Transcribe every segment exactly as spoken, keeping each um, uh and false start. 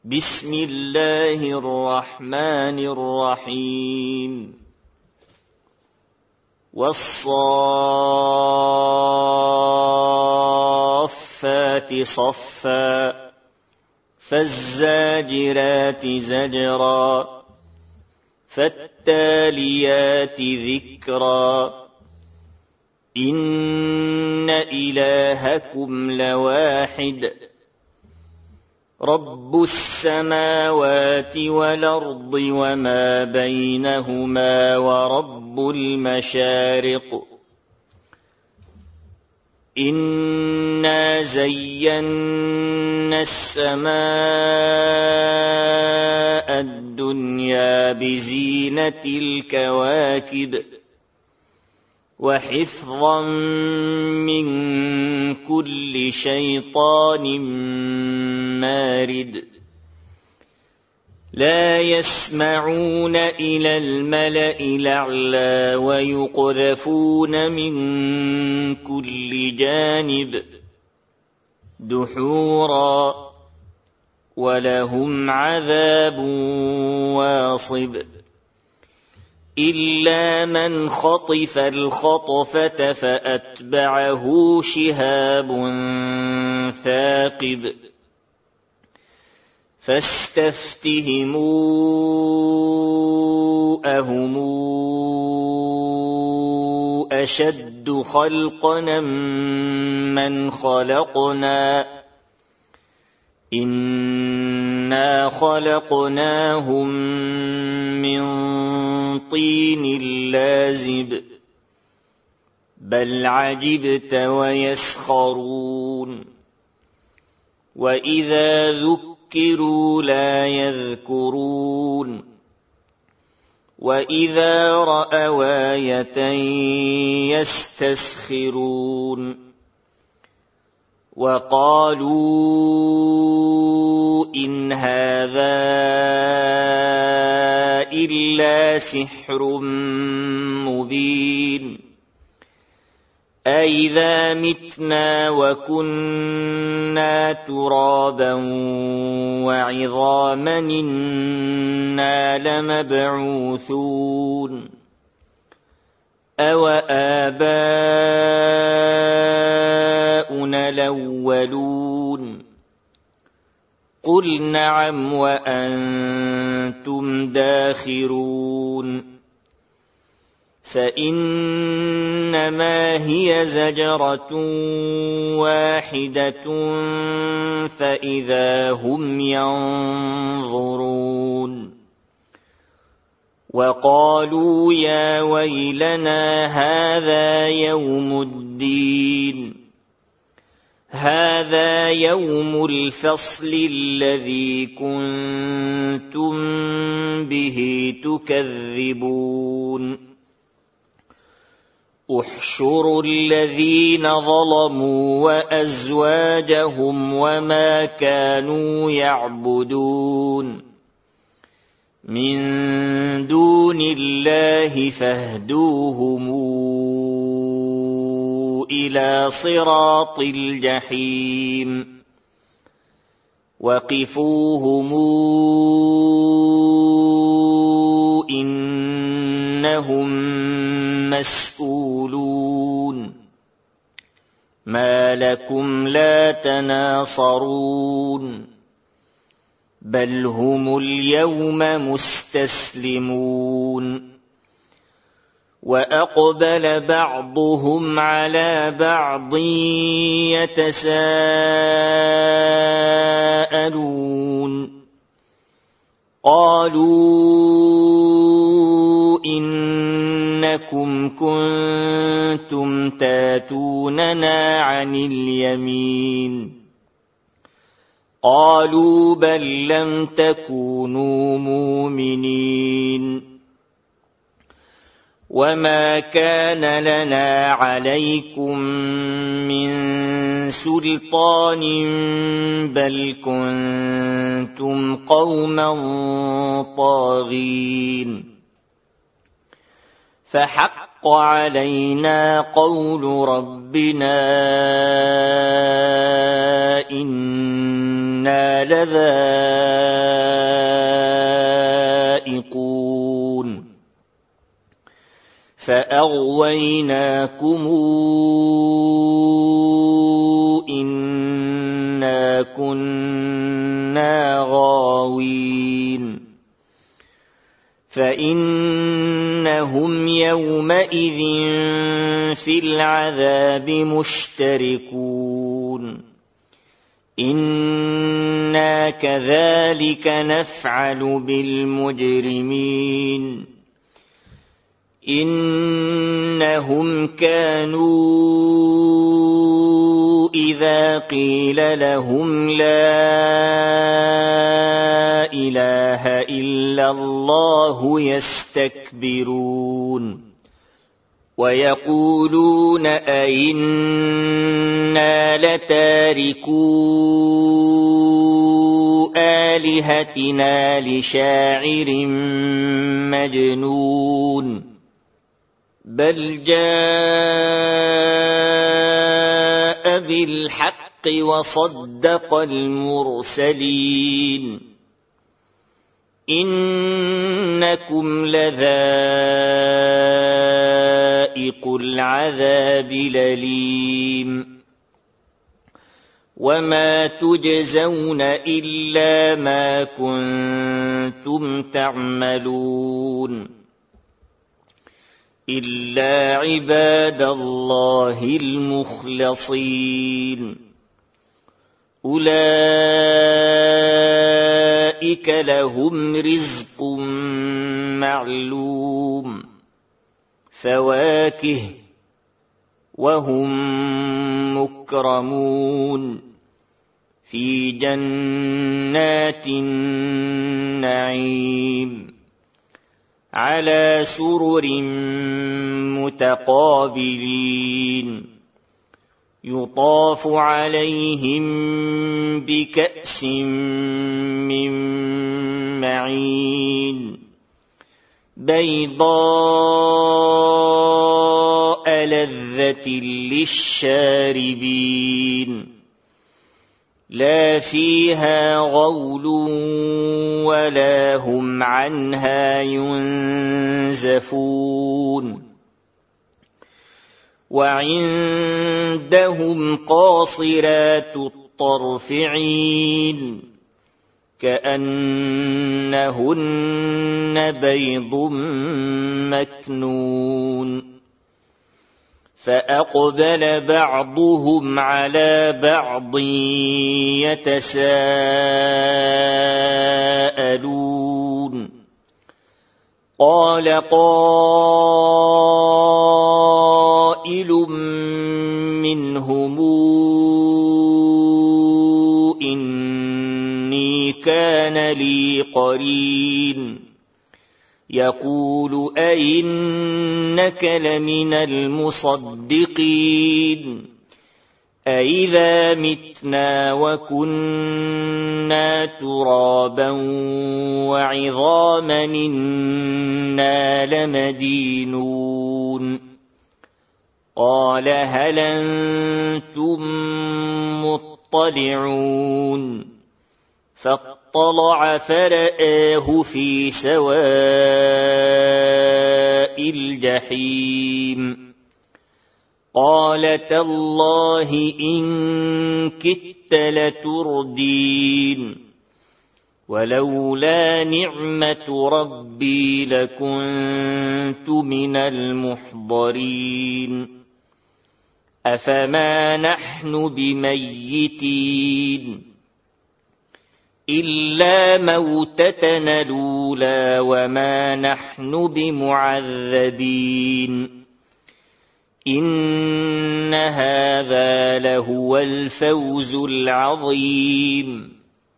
بسم الله الرحمن الرحيم والصافات صفا فالزاجرات زجرا فالتاليات ذكرا إن إلهكم لواحد رب السماوات والأرض وما بينهما ورب المشارق إنا زينا السماء الدنيا بزينة الكواكب وحفظا من كل شيطان مارد لا يسمعون إلى الملأ الأعلى ويقذفون من كل جانب دحورا ولهم عذاب واصب إلا من خطف الخطفة فأتبعه شهاب ثاقب فاستفتهموا أهم أشد خلقنا من خلقنا إنا خلقناهم من طين لازب بل عجبت ويسخرون وإذا ذكروا لا يذكرون وإذا رأوا آية يستسخرون وقالوا إن هذا إلا سحر مبين أإذا متنا وكنا ترابا وعظاما إنا لمبعوثون أو آباؤنا الأولون قل نعم وأنتم داخرون فإنما هي زجرة واحدة فإذا هم ينظرون وقالوا يا ويلنا هذا يوم الدين هذا يوم الفصل الذي كنتم به تكذبون احشروا الذين ظلموا وأزواجهم وما كانوا يعبدون من دون الله فاهدوهم إلى صراط الجحيم وقفوهم إنهم مسؤولون ما لكم لا تناصرون بل هم اليوم مستسلمون وأقبل بعضهم على بعض يتساءلون قالوا إنكم كنتم تاتوننا عن اليمين قالوا بل لم تكونوا مؤمنين وما كان لنا عليكم من سلطان بل كنتم قوما طاغين فحق علينا قول ربنا إن إنا لذائقون فأغويناكم إنا كنا غاوين فإنهم يومئذ في العذاب مشتركون إنا كذلك نفعل بالمجرمين إنهم كانوا إذا قيل لهم لا إله إلا الله يستكبرون ويقولون أئنا لتاركو آلهتنا لشاعر مجنون بل جاء بالحق وصدق المرسلين إنكم لذائق العذاب الأليم وما تجزون إلا ما كنتم تعملون إلا عباد الله المخلصين أولئك لهم رزق معلوم فواكه وهم مكرمون في جنات النعيم على سرر متقابلين يطاف عليهم بكأس من معين بيضاء لذة للشاربين لا فيها غول ولا هم عنها ينزفون وعندهم قاصرات الطرف عين كأنهن بيض مكنون فأقبل بعضهم على بعض يتساءلون قال قائل منهم إني كان لي قرين يقول أئنك لمن المصدقين أئذا متنا وكنا ترابا وعظاما إنا لمدينون قال هل أنتم مطلعون فاطلع فرآه في سواء الجحيم قال تالله إن كدت لتردين ولولا نعمة ربي لكنت من المحضرين أفما نحن بميتين إلا موتتنا الأولى وما نحن بمعذبين إن هذا لهو الفوز العظيم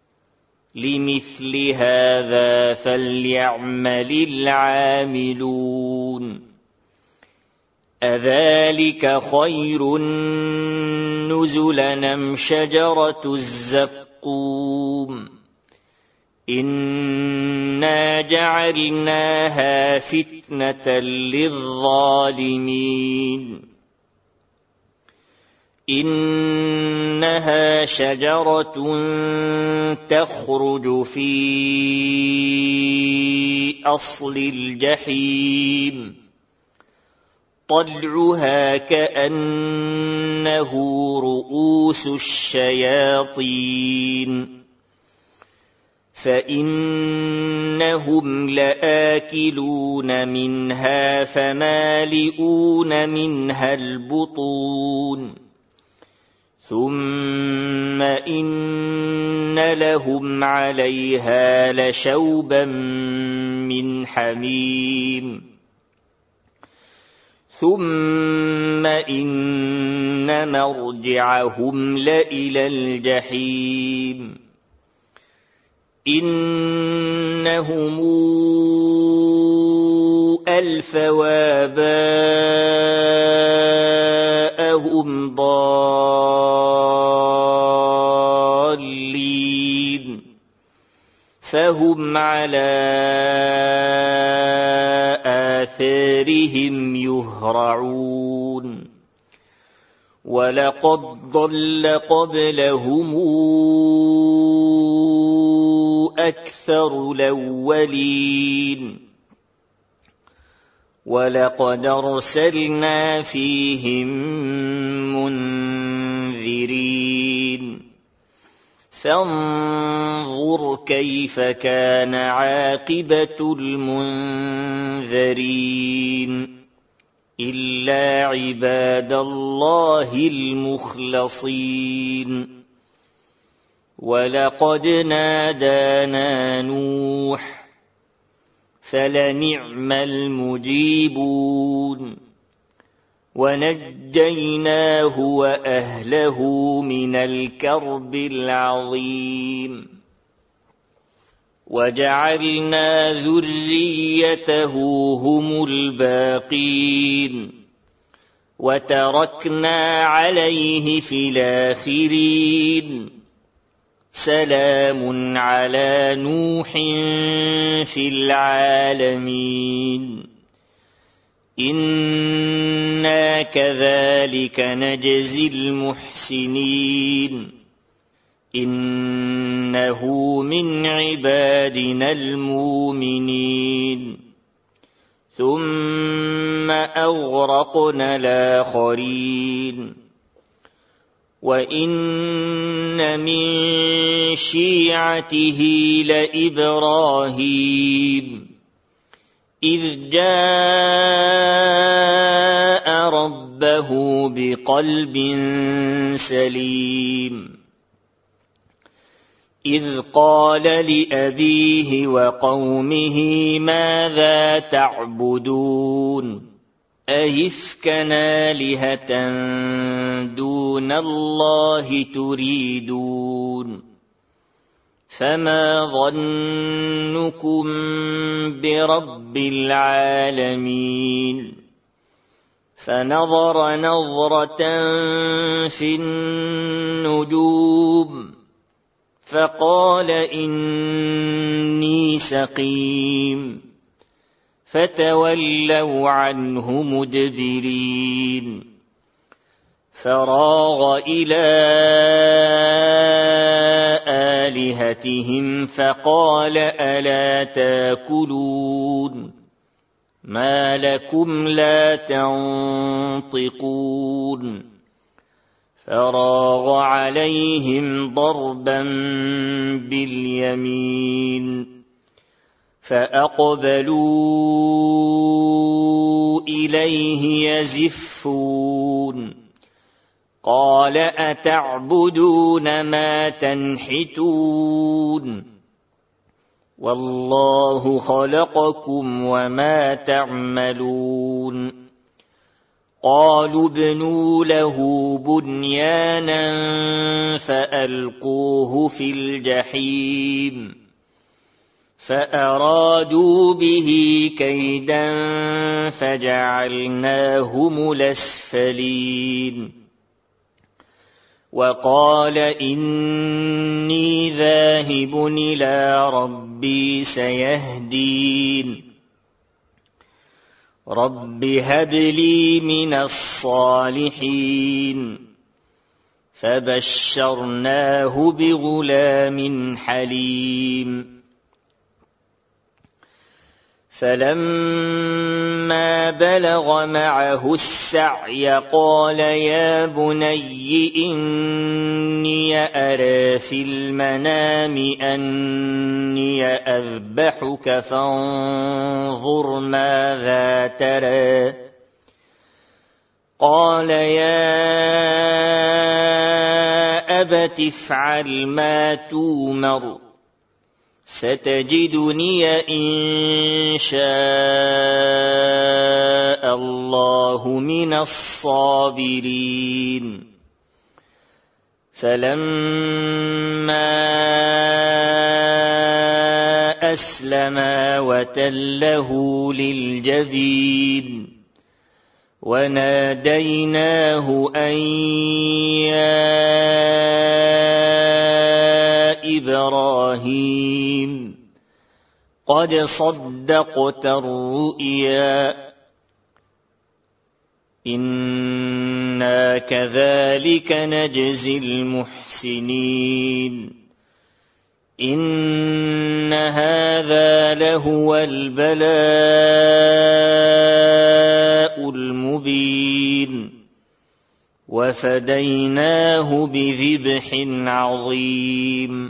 لمثل هذا فليعمل العاملون أذلك خير نزلا أم شجرة الزقوم إنا جعلناها فتنة للظالمين إنها شجرة تخرج في أصل الجحيم طلعها كأنه رؤوس الشياطين فإنهم لآكلون منها فمالئون منها البطون ثم إن لهم عليها لشوبا من حميم ثم إن مرجعهم لإلى الجحيم إنهم ألفوا آباءهم ضالين فهم على آثارهم يهرعون ولقد ضل قبلهم أكثر الأولين ولقد أرسلنا فيهم منذرين فانظر كيف كان عاقبة المنذرين إلا عباد الله المخلصين ولقد نادانا نوح فلنعم المجيبون ونجيناه وأهله من الكرب العظيم وجعلنا ذريته هم الباقين وتركنا عليه في الآخرين سلام على نوح في العالمين إنا كذلك نجزي المحسنين إنه من عبادنا المؤمنين ثم أغرقنا الآخرين وإن من شيعته لإبراهيم إذ جاء ربه بقلب سليم إذ قال لأبيه وقومه ماذا تعبدون أئفكا آلهة دون الله تريدون فما ظنكم برب العالمين فنظر نظرة في النجوم فقال إني سقيم فتولوا عنه مدبرين فراغ إلى آلهتهم فقال ألا تاكلون ما لكم لا تنطقون فراغ عليهم ضربا باليمين فأقبلوا إليه يزفون قال أتعبدون ما تنحتون والله خلقكم وما تعملون قالوا ابنوا له بنيانا فألقوه في الجحيم فأرادوا به كيدا فجعلناهم الأسفلين وقال إني ذاهب إلى ربي سيهدين رب هب لي من الصالحين فبشرناه بغلام حليم فلما بلغ معه السعي قال يا بني إني أرى في المنام أني أذبحك فانظر ماذا ترى قال يا أبت افعل ما تومر ستجدني إن شاء الله من الصابرين فلما أسلما وتله للجبين وناديناه أن يا إبراهيم قد صدقت الرؤيا إنا كذلك نجزي المحسنين إن هذا لهو البلاء المبين وفديناه بذبح عظيم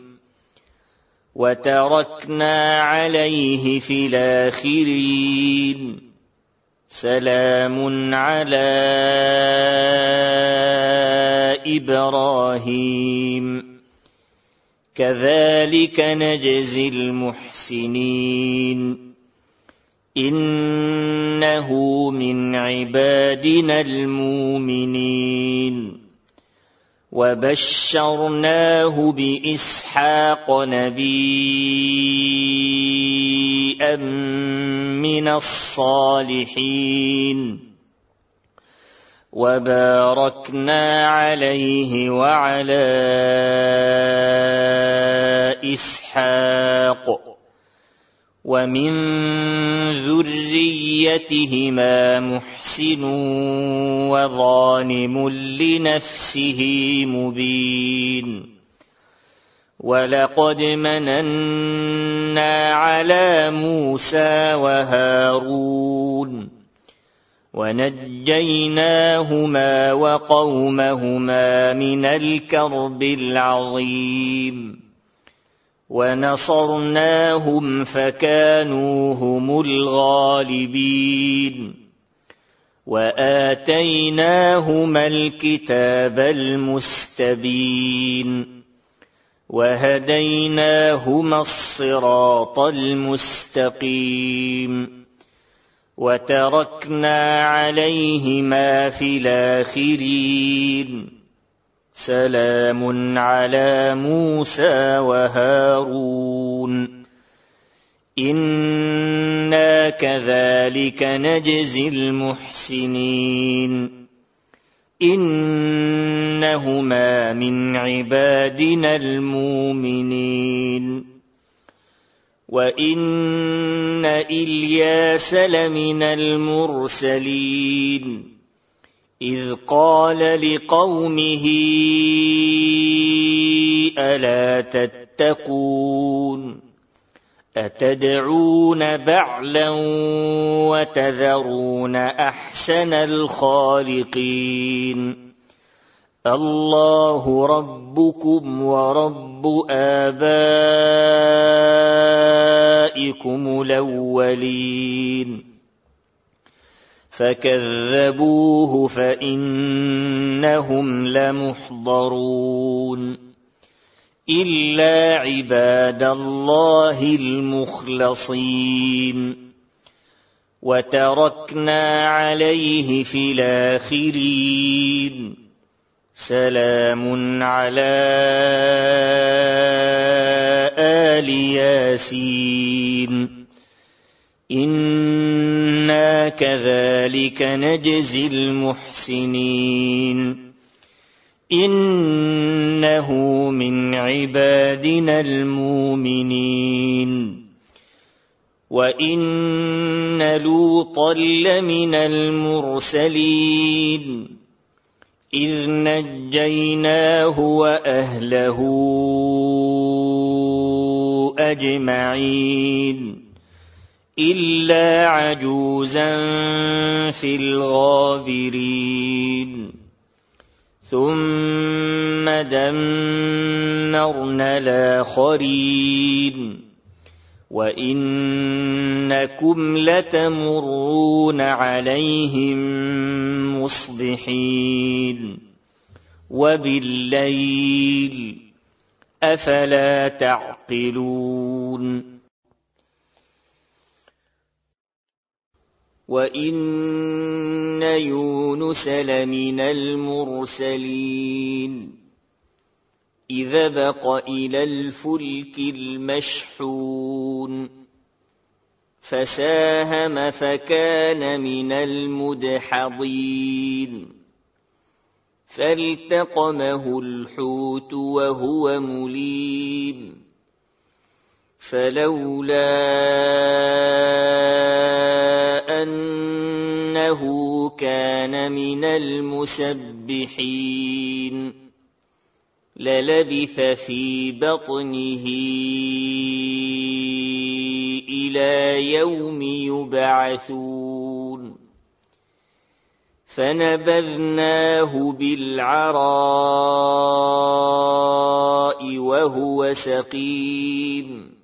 وتركنا عليه في الآخرين سلام على إبراهيم كذلك نجزي المحسنين إنه من عبادنا المؤمنين وبشرناه بإسحاق نبيا من الصالحين وباركنا عليه وعلى إسحاق ومن ذريتهما محسن وظالم لنفسه مبين ولقد مننا على موسى وهارون ونجيناهما وقومهما من الكرب العظيم ونصرناهم فكانوا هم الغالبين وآتيناهما الكتاب المستبين وهديناهما الصراط المستقيم وتركنا عليهما في الآخرين سلام على موسى وهارون إنا كذلك نجزي المحسنين إنهما من عبادنا المؤمنين وإن إلياس لمن المرسلين إذ قال لقومه ألا تتقون أتدعون بعلا وتذرون أحسن الخالقين الله ربكم ورب آبائكم الأولين فكذبوه فإنهم لمحضرون إلا عباد الله المخلصين وتركنا عليه في الآخرين سلام على آل ياسين إنا كذلك نجزي المحسنين إنه من عبادنا المؤمنين وإن لوطا لمن المرسلين إذ نجيناه وأهله أجمعين إلا عجوزا في الغابرين ثم دمرنا الآخرين وإنكم لتمرون عليهم مصبحين وبالليل أفلا تعقلون وإن يونس لمن المرسلين إذ أبق إلى الفلك المشحون فساهم فكان من المدحضين فالتقمه الحوت وهو مليم فلولا أنه كان من المسبحين للبث في بطنه إلى يوم يبعثون فنبذناه بالعراء وهو سقيم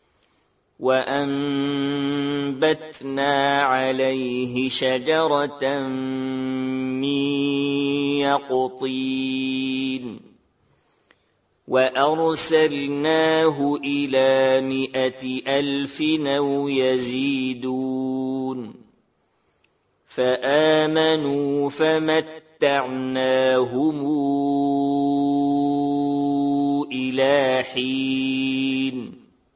وأنبتنا عليه شجرة من يقطين وأرسلناه إلى مائة ألف أو يزيدون فآمنوا فمتعناهم إلى حين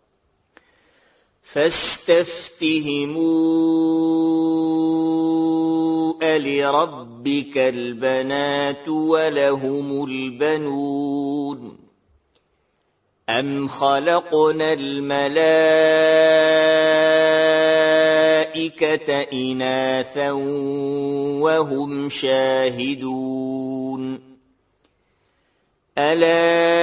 فاستفتهموا ألربك البنات ولهم البنون أم خلقنا الملائكة إناثا وهم شاهدون ألا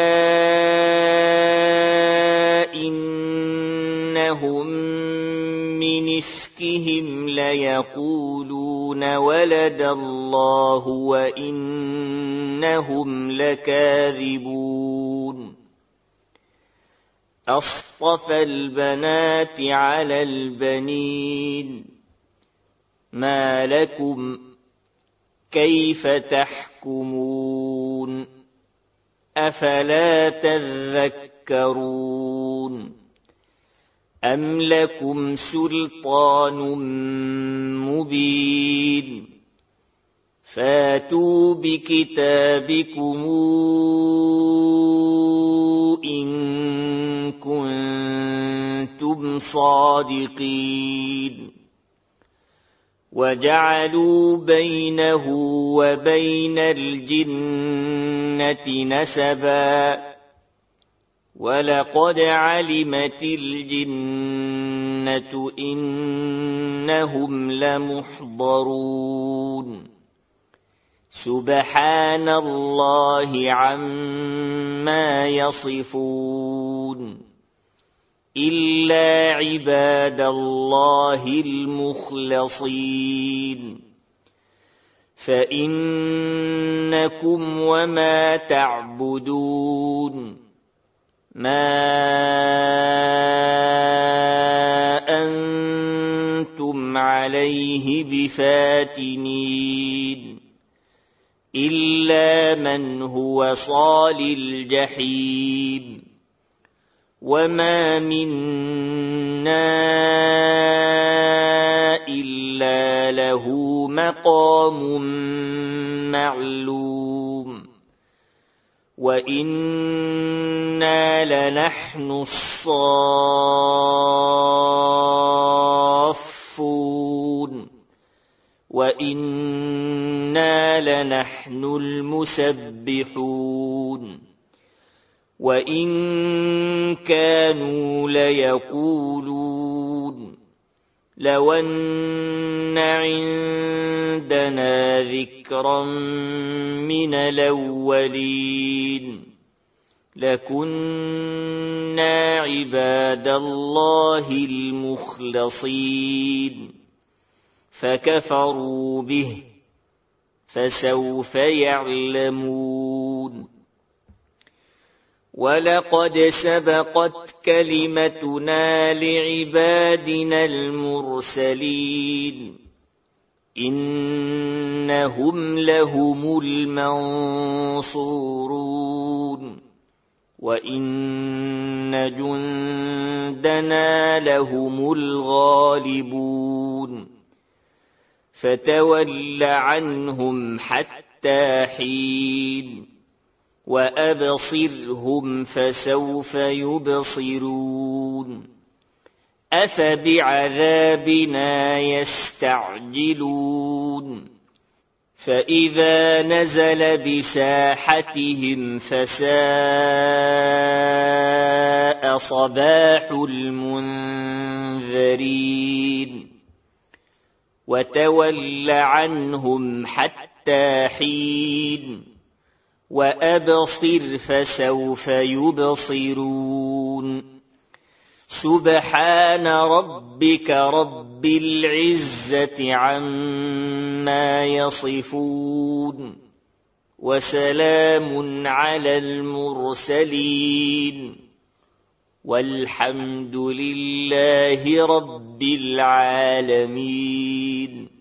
إنهم من إفكهم ليقولون ولد الله وإنهم لكاذبون أصطفى البنات على البنين ما لكم كيف تحكمون أفلا تذكرون أم لكم سلطان مبين فاتوا بكتابكم إن كنتم صادقين وجعلوا بينه وبين الجنة نسبا ولقد علمت الجنة إنهم لمحضرون سبحان الله عما يصفون إلا عباد الله المخلصين فإنكم وما تعبدون ما أنتم عليه بفاتنين إلا من هو صال الجحيم وما منا إلا له مقام معلوم وإنا لنحن الصافون وإنا لنحن المسبحون وإن كانوا ليقولون لو أن عندنا ذكرا من الأولين لكنا عباد الله المخلصين فكفروا به فسوف يعلمون ولقد سبقت كلمتنا لعبادنا المرسلين إنهم لهم المنصورون وإن جندنا لهم الغالبون فتول عنهم حتى حين وأبصرهم فسوف يبصرون أفبعذابنا يستعجلون فإذا نزل بساحتهم فساء صباح المنذرين وتول عنهم حتى حين وأبصر فسوف يبصرون سبحان ربك رب العزة عما يصفون وسلام على المرسلين والحمد لله رب العالمين.